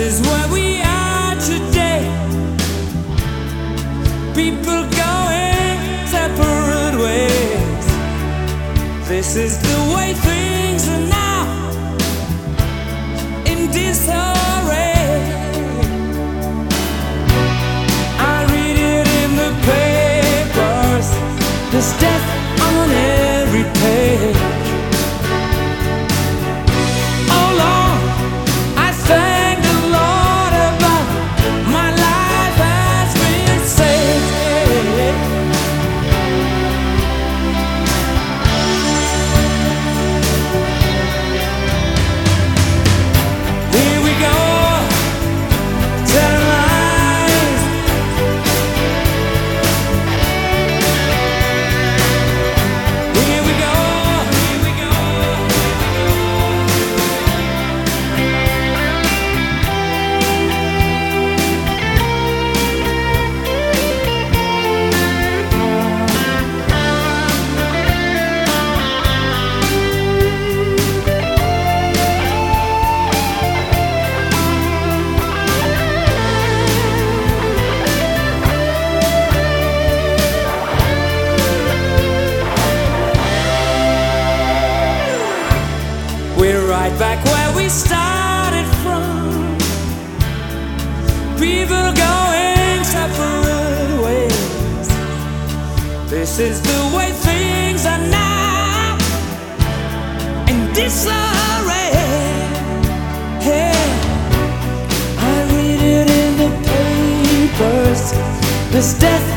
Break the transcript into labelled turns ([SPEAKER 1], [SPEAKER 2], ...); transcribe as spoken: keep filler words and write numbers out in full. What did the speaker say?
[SPEAKER 1] is where we are today. People going separate ways. This is the way things are now, in disarray. I read it in the papers, there's death on every page. Oh Lord, I thank the Lord above, my life has been saved. Here we go, telling lies. Here we go, here we go. We're right back where we started from. People going separate ways. This is the way things are now, in disarray. Hey, I read it in the papers, there's death